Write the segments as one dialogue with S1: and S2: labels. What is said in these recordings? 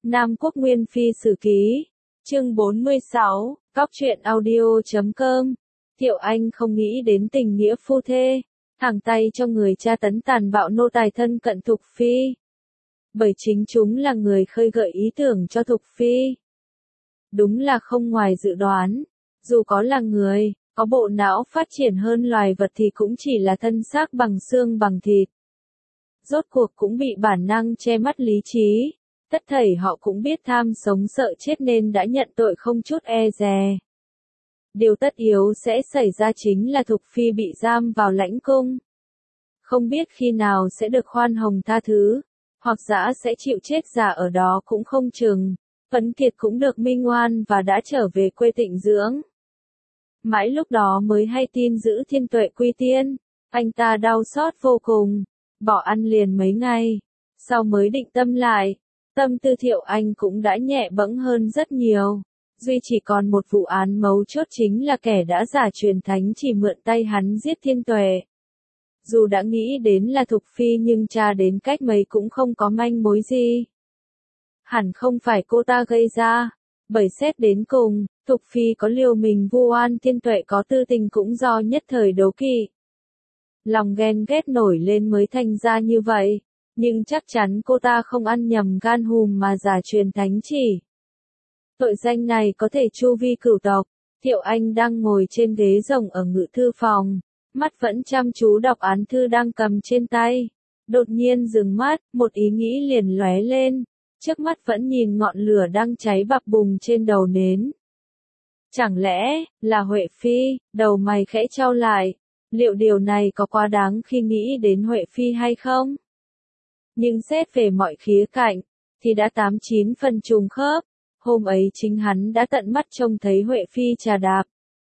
S1: Nam Quốc Nguyên Phi Sử Ký, chương 46, Góc truyện audio.com. Thiệu Anh không nghĩ đến tình nghĩa phu thê, thẳng tay cho người tra tấn tàn bạo nô tài thân cận Thục Phi. Bởi chính chúng là người khơi gợi ý tưởng cho Thục Phi. Đúng là không ngoài dự đoán, dù có là người, có bộ não phát triển hơn loài vật thì cũng chỉ là thân xác bằng xương bằng thịt. Rốt cuộc cũng bị bản năng che mắt lý trí, tất thảy họ cũng biết tham sống sợ chết nên đã nhận tội không chút e dè. Điều tất yếu sẽ xảy ra chính là Thục Phi bị giam vào lãnh cung. Không biết khi nào sẽ được khoan hồng tha thứ, hoặc dã sẽ chịu chết già ở đó cũng không chừng. Phấn Kiệt cũng được minh oan và đã trở về quê tịnh dưỡng. Mãi lúc đó mới hay tin giữ Thiên Tuệ quy tiên, anh ta đau xót vô cùng, bỏ ăn liền mấy ngày, sau mới định tâm lại. Tâm tư Thiệu Anh cũng đã nhẹ bẫng hơn rất nhiều. Duy chỉ còn một vụ án mấu chốt chính là kẻ đã giả truyền thánh chỉ mượn tay hắn giết Thiên Tuệ. Dù đã nghĩ đến là Thục Phi nhưng tra đến cách mấy cũng không có manh mối gì. Hẳn không phải cô ta gây ra, bởi xét đến cùng, Thục Phi có liều mình vu oan Thiên Tuệ có tư tình cũng do nhất thời đố kỵ. Lòng ghen ghét nổi lên mới thành ra như vậy, nhưng chắc chắn cô ta không ăn nhầm gan hùm mà giả truyền thánh chỉ. Tội danh này có thể chu vi cửu tộc. Thiệu Anh đang ngồi trên ghế rồng ở ngự thư phòng, mắt vẫn chăm chú đọc án thư đang cầm trên tay. Đột nhiên dừng mắt, một ý nghĩ liền lóe lên, trước mắt vẫn nhìn ngọn lửa đang cháy bập bùng trên đầu nến. Chẳng lẽ, là Huệ Phi? Đầu mày khẽ chau lại, liệu điều này có quá đáng khi nghĩ đến Huệ Phi hay không? Nhưng xét về mọi khía cạnh, thì đã 89 phần trùng khớp. Hôm ấy chính hắn đã tận mắt trông thấy Huệ Phi trà đạp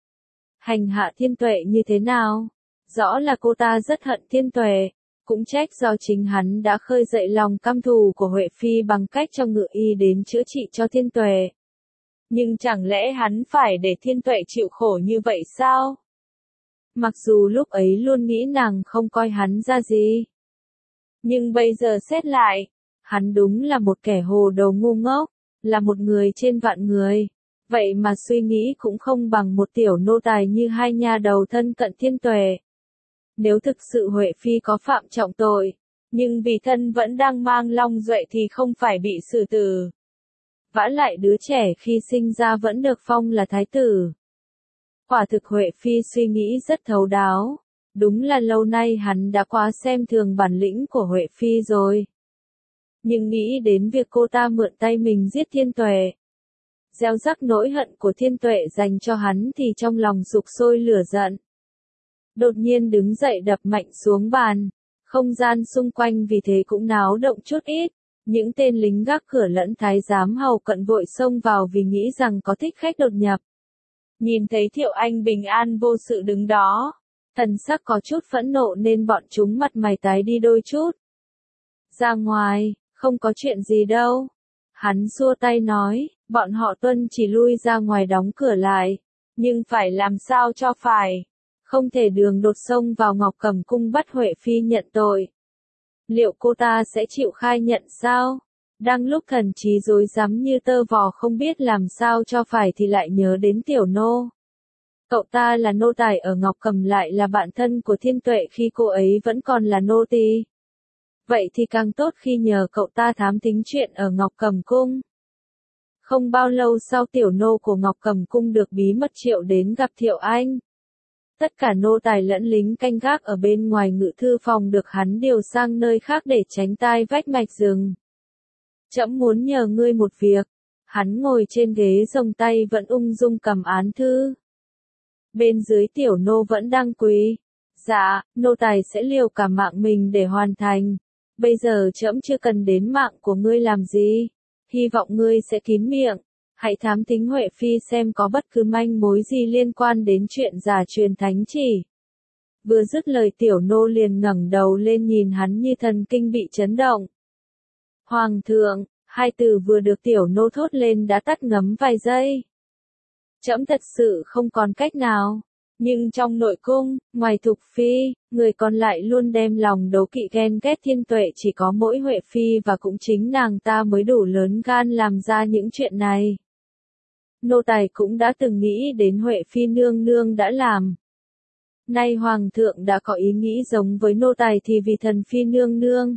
S1: hành hạ Thiên Tuệ như thế nào. Rõ là cô ta rất hận Thiên Tuệ, cũng trách do chính hắn đã khơi dậy lòng căm thù của Huệ Phi bằng cách cho ngự y đến chữa trị cho Thiên Tuệ. Nhưng chẳng lẽ hắn phải để Thiên Tuệ chịu khổ như vậy sao? Mặc dù lúc ấy luôn nghĩ nàng không coi hắn ra gì. Nhưng bây giờ xét lại, hắn đúng là một kẻ hồ đồ ngu ngốc, là một người trên vạn người. Vậy mà suy nghĩ cũng không bằng một tiểu nô tài như hai nha đầu thân cận Thiên Tuệ. Nếu thực sự Huệ Phi có phạm trọng tội, nhưng vì thân vẫn đang mang long duệ thì không phải bị xử tử. Vả lại đứa trẻ khi sinh ra vẫn được phong là thái tử. Quả thực Huệ Phi suy nghĩ rất thấu đáo. Đúng là lâu nay hắn đã quá xem thường bản lĩnh của Huệ Phi rồi. Nhưng nghĩ đến việc cô ta mượn tay mình giết Thiên Tuệ, gieo rắc nỗi hận của Thiên Tuệ dành cho hắn thì trong lòng sục sôi lửa giận. Đột nhiên đứng dậy đập mạnh xuống bàn, không gian xung quanh vì thế cũng náo động chút ít. Những tên lính gác cửa lẫn thái giám hầu cận vội xông vào vì nghĩ rằng có thích khách đột nhập. Nhìn thấy Thiệu Anh bình an vô sự đứng đó, thần sắc có chút phẫn nộ nên bọn chúng mặt mày tái đi đôi chút. Ra ngoài, không có chuyện gì đâu. Hắn xua tay nói, bọn họ tuân chỉ lui ra ngoài đóng cửa lại. Nhưng phải làm sao cho phải. Không thể đường đột xông vào Ngọc Cẩm cung bắt Huệ Phi nhận tội. Liệu cô ta sẽ chịu khai nhận sao? Đang lúc thần trí rối rắm như tơ vò không biết làm sao cho phải thì lại nhớ đến tiểu nô. Cậu ta là nô tài ở Ngọc Cẩm lại là bạn thân của Thiên Tuệ khi cô ấy vẫn còn là nô tỳ. Vậy thì càng tốt khi nhờ cậu ta thám thính chuyện ở Ngọc Cẩm cung. Không bao lâu sau tiểu nô của Ngọc Cẩm cung được bí mật triệu đến gặp Thiệu Anh. Tất cả nô tài lẫn lính canh gác ở bên ngoài ngự thư phòng được hắn điều sang nơi khác để tránh tai vách mạch rừng. Trẫm muốn nhờ ngươi một việc. Hắn ngồi trên ghế rồng tay vẫn ung dung cầm án thư. Bên dưới tiểu nô vẫn đang quỳ. Dạ, nô tài sẽ liều cả mạng mình để hoàn thành. Bây giờ trẫm chưa cần đến mạng của ngươi làm gì. Hy vọng ngươi sẽ kín miệng. Hãy thám thính Huệ Phi xem có bất cứ manh mối gì liên quan đến chuyện giả truyền thánh chỉ. Vừa dứt lời tiểu nô liền ngẩng đầu lên nhìn hắn như thần kinh bị chấn động. Hoàng thượng, hai từ vừa được tiểu nô thốt lên đã tắt ngấm vài giây. Trẫm thật sự không còn cách nào. Nhưng trong nội cung, ngoài Thục Phi, người còn lại luôn đem lòng đố kỵ ghen ghét Thiên Tuệ, chỉ có mỗi Huệ Phi và cũng chính nàng ta mới đủ lớn gan làm ra những chuyện này. Nô tài cũng đã từng nghĩ đến Huệ Phi nương nương đã làm. Nay Hoàng thượng đã có ý nghĩ giống với nô tài thì vì Thần Phi nương nương.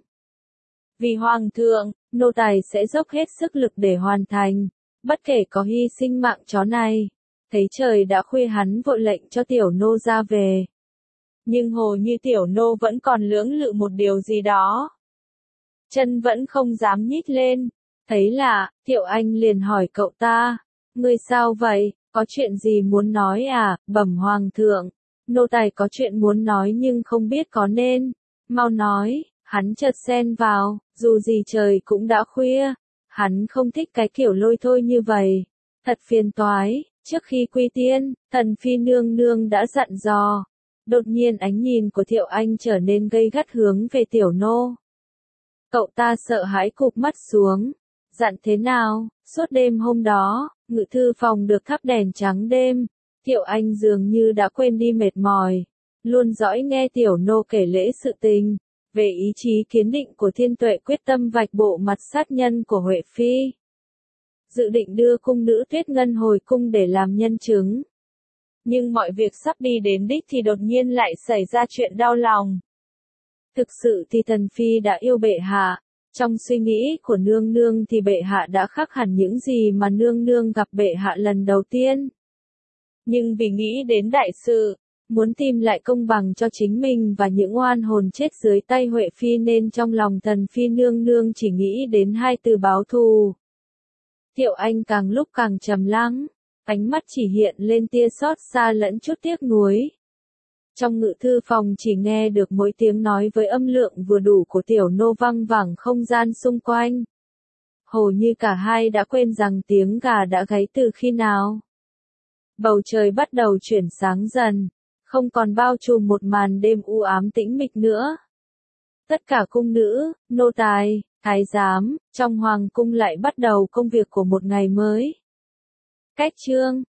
S1: Vì Hoàng thượng, nô tài sẽ dốc hết sức lực để hoàn thành, bất kể có hy sinh mạng chó này. Thấy trời đã khuya hắn vội lệnh cho tiểu nô ra về. Nhưng hồ như tiểu nô vẫn còn lưỡng lự một điều gì đó. Chân vẫn không dám nhích lên. Thấy lạ, Thiệu Anh liền hỏi cậu ta. Ngươi sao vậy, có chuyện gì muốn nói à, bẩm Hoàng thượng. Nô tài có chuyện muốn nói nhưng không biết có nên. Mau nói, hắn chợt xen vào, dù gì trời cũng đã khuya. Hắn không thích cái kiểu lôi thôi như vậy. Thật phiền toái, trước khi quy tiên, Thần Phi nương nương đã dặn dò. Đột nhiên ánh nhìn của Thiệu Anh trở nên gay gắt hướng về tiểu nô. Cậu ta sợ hãi cụp mắt xuống. Dặn thế nào, suốt đêm hôm đó, ngự thư phòng được thắp đèn trắng đêm. Thiệu Anh dường như đã quên đi mệt mỏi. Luôn dõi nghe tiểu nô kể lễ sự tình. Về ý chí kiên định của Thiên Tuệ quyết tâm vạch bộ mặt sát nhân của Huệ Phi. Dự định đưa cung nữ Tuyết Ngân hồi cung để làm nhân chứng. Nhưng mọi việc sắp đi đến đích thì đột nhiên lại xảy ra chuyện đau lòng. Thực sự thì Thần Phi đã yêu bệ hạ. Trong suy nghĩ của nương nương thì bệ hạ đã khác hẳn những gì mà nương nương gặp bệ hạ lần đầu tiên. Nhưng vì nghĩ đến đại sự, muốn tìm lại công bằng cho chính mình và những oan hồn chết dưới tay Huệ Phi nên trong lòng Thần Phi nương nương chỉ nghĩ đến hai từ báo thù. Thiệu Anh càng lúc càng trầm lắng, ánh mắt chỉ hiện lên tia xót xa lẫn chút tiếc nuối. Trong ngự thư phòng chỉ nghe được mỗi tiếng nói với âm lượng vừa đủ của tiểu nô văng vẳng không gian xung quanh. Hầu như cả hai đã quên rằng tiếng gà đã gáy từ khi nào. Bầu trời bắt đầu chuyển sáng dần, không còn bao trùm một màn đêm u ám tĩnh mịch nữa. Tất cả cung nữ, nô tài, thái giám, trong hoàng cung lại bắt đầu công việc của một ngày mới. Cách chương